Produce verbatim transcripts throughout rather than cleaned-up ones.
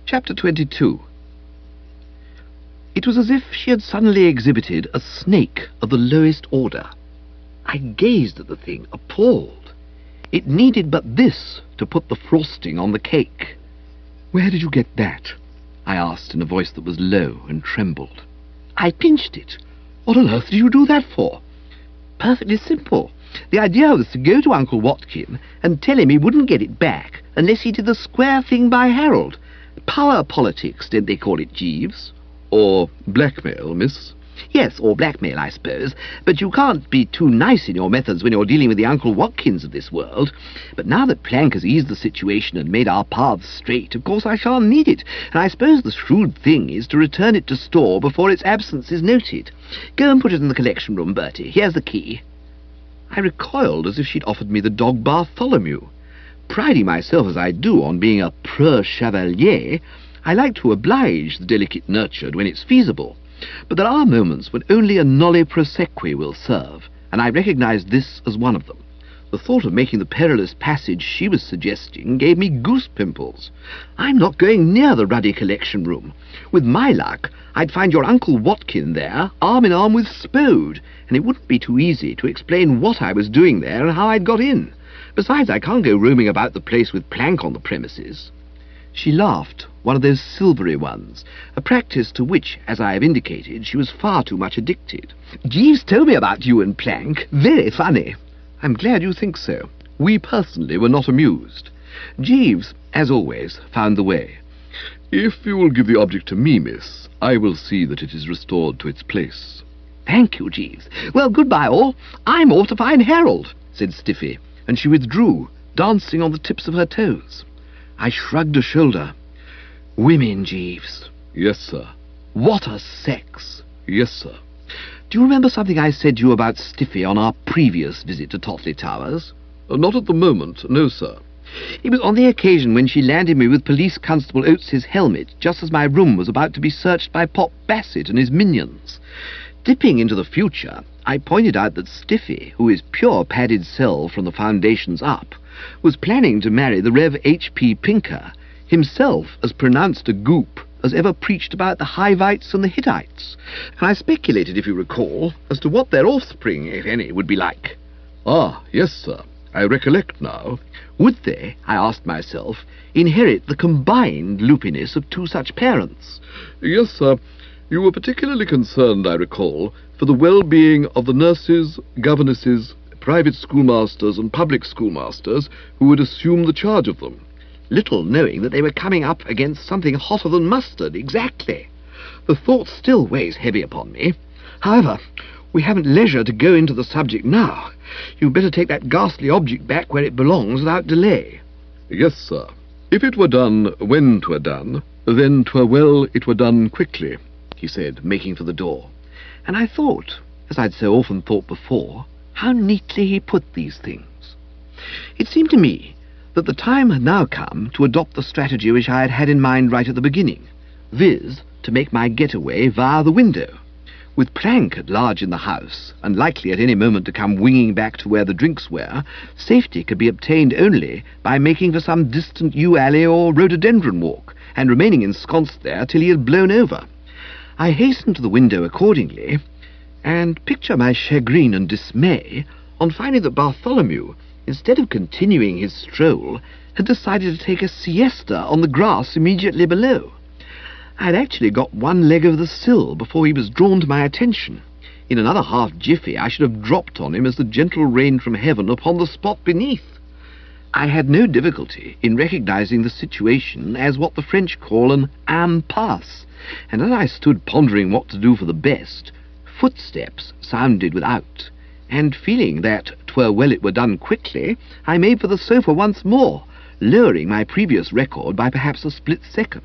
Chapter twenty-two. It was as if she had suddenly exhibited a snake of the lowest order. I gazed at the thing, appalled. It needed but this to put the frosting on the cake. "Where did you get that?" I asked in a voice that was low and trembled. "I pinched it." "What on earth did you do that for?" "Perfectly simple. The idea was to go to Uncle Watkin and tell him he wouldn't get it back unless he did the square thing by Harold. Power politics, don't they call it, Jeeves?" "Or blackmail, miss?" "Yes, or blackmail, I suppose. But you can't be too nice in your methods when you're dealing with the Uncle Watkins of this world. But now that Plank has eased the situation and made our paths straight, of course I shan't need it, and I suppose the shrewd thing is to return it to store before its absence is noted. Go and put it in the collection room, Bertie. Here's the key." I recoiled as if she'd offered me the dog Bartholomew. Priding myself as I do on being a preux chevalier, I like to oblige the delicate nurtured when it's feasible. But there are moments when only a nolle prosequi will serve, and I recognized this as one of them. The thought of making the perilous passage she was suggesting gave me goose pimples. I'm not going near the ruddy collection room. With my luck, I'd find your Uncle Watkin there, arm in arm with Spode, and it wouldn't be too easy to explain what I was doing there and how I'd got in. Besides, I can't go roaming about the place with Plank on the premises. She laughed, one of those silvery ones, a practice to which, as I have indicated, she was far too much addicted. "Jeeves told me about you and Plank. Very funny." "I'm glad you think so. We personally were not amused." Jeeves, as always, found the way. "If you will give the object to me, miss, I will see that it is restored to its place." "Thank you, Jeeves. Well, goodbye all. I'm off to find Harold," said Stiffy, and she withdrew, dancing on the tips of her toes. I shrugged a shoulder. "Women, Jeeves." "Yes, sir." "What a sex." "Yes, sir." "Do you remember something I said to you about Stiffy on our previous visit to Totley Towers?" Uh, "Not at the moment, no, sir." "It was on the occasion when she landed me with Police Constable Oates's helmet, just as my room was about to be searched by Pop Bassett and his minions. Dipping into the future, I pointed out that Stiffy, who is pure padded cell from the foundations up, was planning to marry the Rev H P Pinker, himself as pronounced a goop as ever preached about the Hivites and the Hittites, and I speculated, if you recall, as to what their offspring, if any, would be like." "Ah, yes, sir. I recollect now." Would they, I asked myself, inherit the combined loopiness of two such parents? "Yes, sir. You were particularly concerned, I recall, for the well-being of the nurses, governesses, private schoolmasters and public schoolmasters who would assume the charge of them." Little knowing that they were coming up against something hotter than mustard, exactly. The thought still weighs heavy upon me. However, we haven't leisure to go into the subject now. You'd better take that ghastly object back where it belongs without delay." "Yes, sir. If it were done when 'twere done, then 'twere well it were done quickly," he said, making for the door. And I thought, as I'd so often thought before, how neatly he put these things. It seemed to me that the time had now come to adopt the strategy which I had had in mind right at the beginning, viz., to make my getaway via the window. With Plank at large in the house, and likely at any moment to come winging back to where the drinks were, safety could be obtained only by making for some distant yew alley or rhododendron walk, and remaining ensconced there till he had blown over. I hastened to the window accordingly, and picture my chagrin and dismay on finding that Bartholomew, instead of continuing his stroll, had decided to take a siesta on the grass immediately below. I had actually got one leg over the sill before he was drawn to my attention. In another half jiffy I should have dropped on him as the gentle rain from heaven upon the spot beneath. I had no difficulty in recognizing the situation as what the French call an impasse, and as I stood pondering what to do for the best, footsteps sounded without, and feeling that 'twere well it were done quickly, I made for the sofa once more, lowering my previous record by perhaps a split second.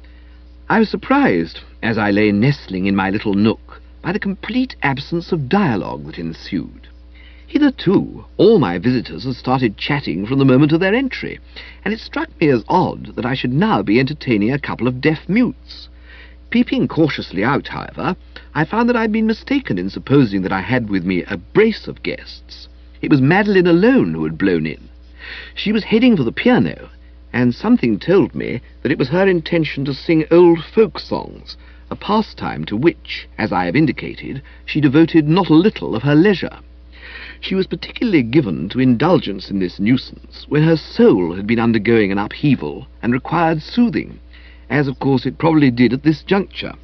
I was surprised, as I lay nestling in my little nook, by the complete absence of dialogue that ensued. Hitherto, all my visitors had started chatting from the moment of their entry, and it struck me as odd that I should now be entertaining a couple of deaf mutes. Peeping cautiously out, however, I found that I had been mistaken in supposing that I had with me a brace of guests. It was Madeline alone who had blown in. She was heading for the piano, and something told me that it was her intention to sing old folk songs, a pastime to which, as I have indicated, she devoted not a little of her leisure. She was particularly given to indulgence in this nuisance when her soul had been undergoing an upheaval and required soothing, as of course it probably did at this juncture.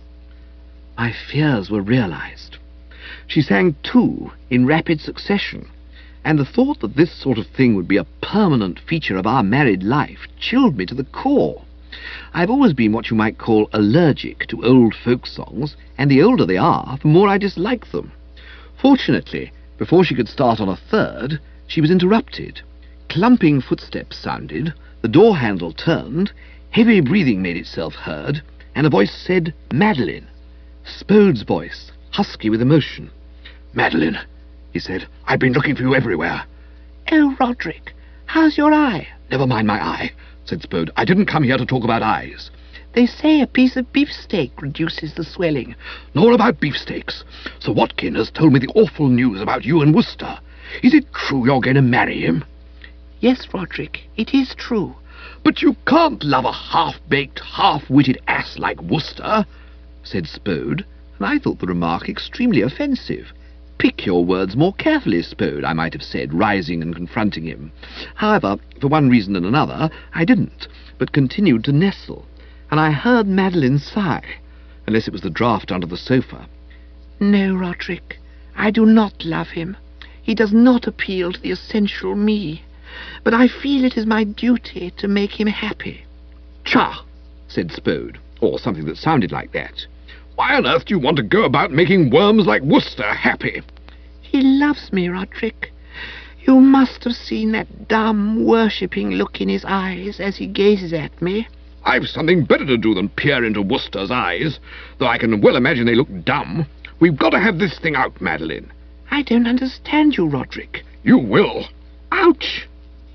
My fears were realized. She sang two in rapid succession, and the thought that this sort of thing would be a permanent feature of our married life chilled me to the core. I've always been what you might call allergic to old folk songs, and the older they are, the more I dislike them. Fortunately, before she could start on a third, she was interrupted. Clumping footsteps sounded, the door handle turned, heavy breathing made itself heard, and a voice said, "Madeline." Spode's voice, husky with emotion. "Madeline," he said, "I've been looking for you everywhere." "Oh, Roderick, how's your eye?" "Never mind my eye," said Spode. "I didn't come here to talk about eyes." "They say a piece of beefsteak reduces the swelling." "Nor about beefsteaks. Sir Watkin has told me the awful news about you and Worcester. Is it true you're going to marry him?" "Yes, Roderick, it is true." "But you can't love a half-baked, half-witted ass like Worcester," said Spode, and I thought the remark extremely offensive. "Pick your words more carefully, Spode," I might have said, rising and confronting him. However, for one reason and another, I didn't, but continued to nestle, and I heard Madeline sigh, unless it was the draught under the sofa. "No, Roderick, I do not love him. He does not appeal to the essential me, but I feel it is my duty to make him happy." "Cha!" said Spode, or something that sounded like that. "Why on earth do you want to go about making worms like Worcester happy?" "He loves me, Roderick. You must have seen that dumb, worshipping look in his eyes as he gazes at me." "I've something better to do than peer into Worcester's eyes, though I can well imagine they look dumb. We've got to have this thing out, Madeline." "I don't understand you, Roderick." "You will." "Ouch!"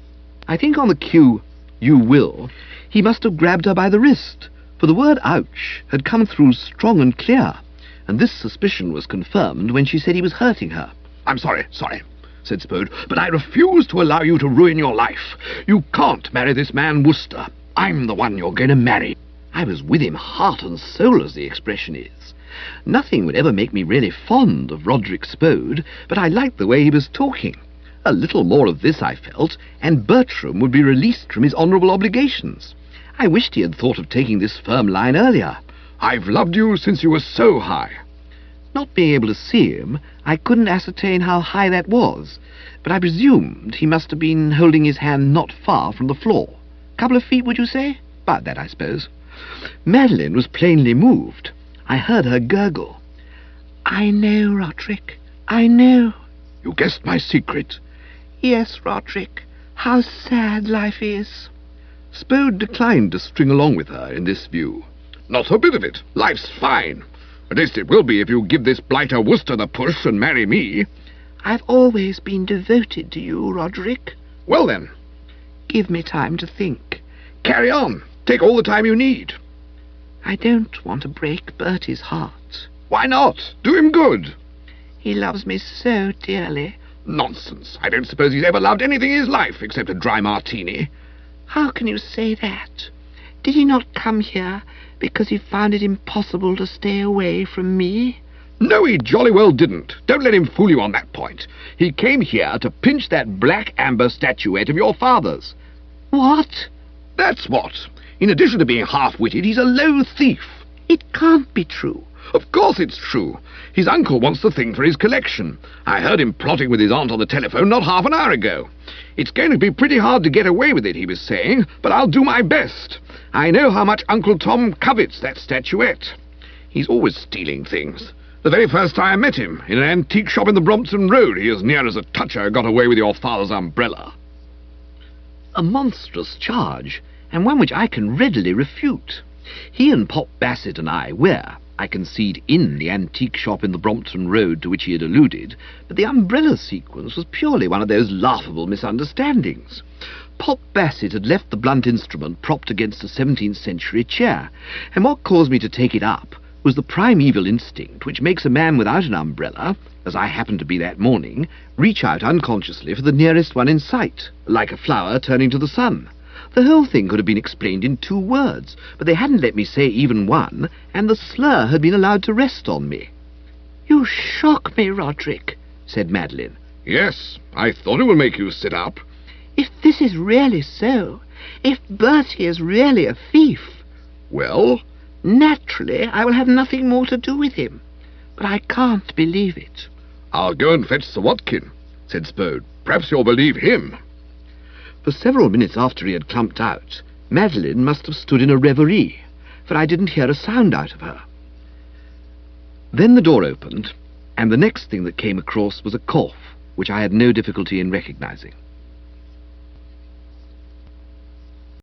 I think on the cue, "you will," he must have grabbed her by the wrist, for the word ouch had come through strong and clear, and this suspicion was confirmed when she said he was hurting her. "I'm sorry, sorry," said Spode, "but I refuse to allow you to ruin your life. You can't marry this man Worcester. I'm the one you're going to marry." I was with him heart and soul, as the expression is. Nothing would ever make me really fond of Roderick Spode, but I liked the way he was talking. A little more of this, I felt, and Bertram would be released from his honourable obligations. I wished he had thought of taking this firm line earlier. "I've loved you since you were so high." Not being able to see him, I couldn't ascertain how high that was, but I presumed he must have been holding his hand not far from the floor. Couple of feet, would you say? About that, I suppose. Madeline was plainly moved. I heard her gurgle. "I know, Roderick, I know." "You guessed my secret?" "Yes, Roderick. How sad life is." Spode declined to string along with her in this view. "Not a bit of it. Life's fine. At least it will be if you give this blighter Worcester the push and marry me." "I've always been devoted to you, Roderick." "Well then." "Give me time to think." "Carry on. Take all the time you need." "I don't want to break Bertie's heart." "Why not? Do him good." "He loves me so dearly." "Nonsense. I don't suppose he's ever loved anything in his life except a dry martini." "How can you say that? Did he not come here because he found it impossible to stay away from me?" "No, he jolly well didn't. Don't let him fool you on that point. He came here to pinch that black amber statuette of your father's." "What?" "That's what. In addition to being half-witted, he's a low thief." "It can't be true." "Of course it's true. His uncle wants the thing for his collection. I heard him plotting with his aunt on the telephone not half an hour ago. It's going to be pretty hard to get away with it, he was saying, but I'll do my best. I know how much Uncle Tom covets that statuette. He's always stealing things. The very first time I met him, in an antique shop in the Brompton Road, he as near as a toucher got away with your father's umbrella." A monstrous charge, and one which I can readily refute. He and Pop Bassett and I were, I concede, in the antique shop in the Brompton Road to which he had alluded, but the umbrella sequence was purely one of those laughable misunderstandings. Pop Bassett had left the blunt instrument propped against a seventeenth century chair, and what caused me to take it up was the primeval instinct which makes a man without an umbrella, as I happened to be that morning, reach out unconsciously for the nearest one in sight, like a flower turning to the sun. The whole thing could have been explained in two words, but they hadn't let me say even one, and the slur had been allowed to rest on me. "You shock me, Roderick," said Madeline. Yes, I thought it would make you sit up. "If this is really so, if Bertie is really a thief, Well? naturally I will have nothing more to do with him. But I can't believe it." I'll go and fetch Sir Watkin, said Spode. Perhaps you'll believe him. For several minutes after he had clumped out, Madeline must have stood in a reverie, for I didn't hear a sound out of her. Then the door opened, and the next thing that came across was a cough, which I had no difficulty in recognizing.